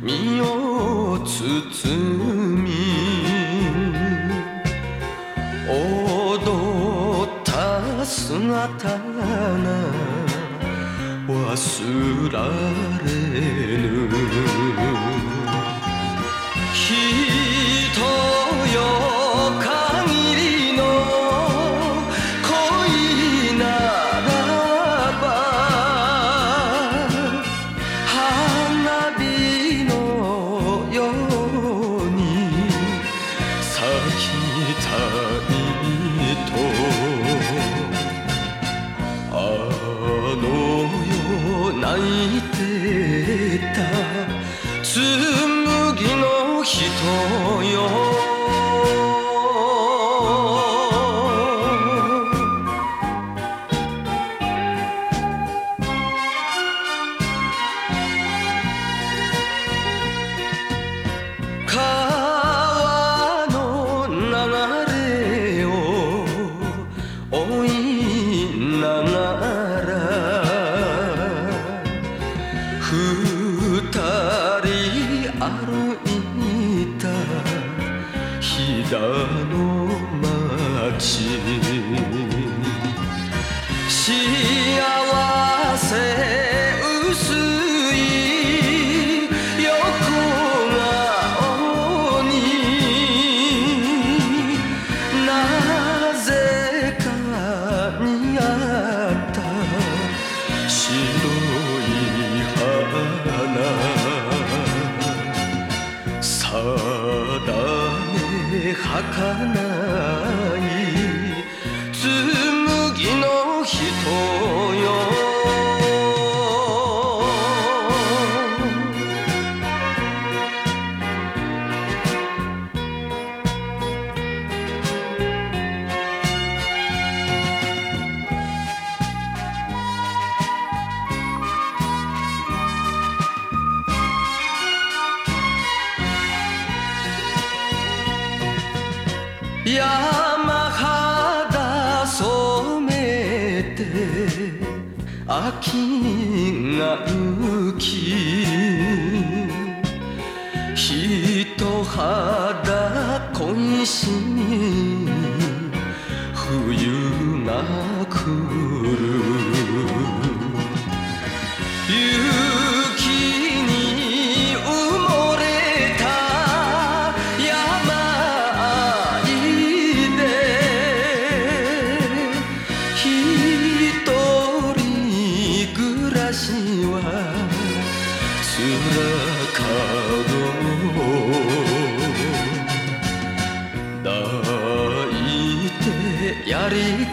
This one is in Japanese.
身を包み踊った姿が忘られぬ人よ限りの恋ならば花火のように咲きたいとあの夜泣いてた紬の人よ川の流れを追いながら二人歩いた飛騨の街幸せ薄い横顔になぜか似合った白い花定め儚い紬の人よ山肌染めて秋が浮き人肌恋しい冬が来る雪に埋もれた山あいで一人暮らしは辛かろう抱いてやり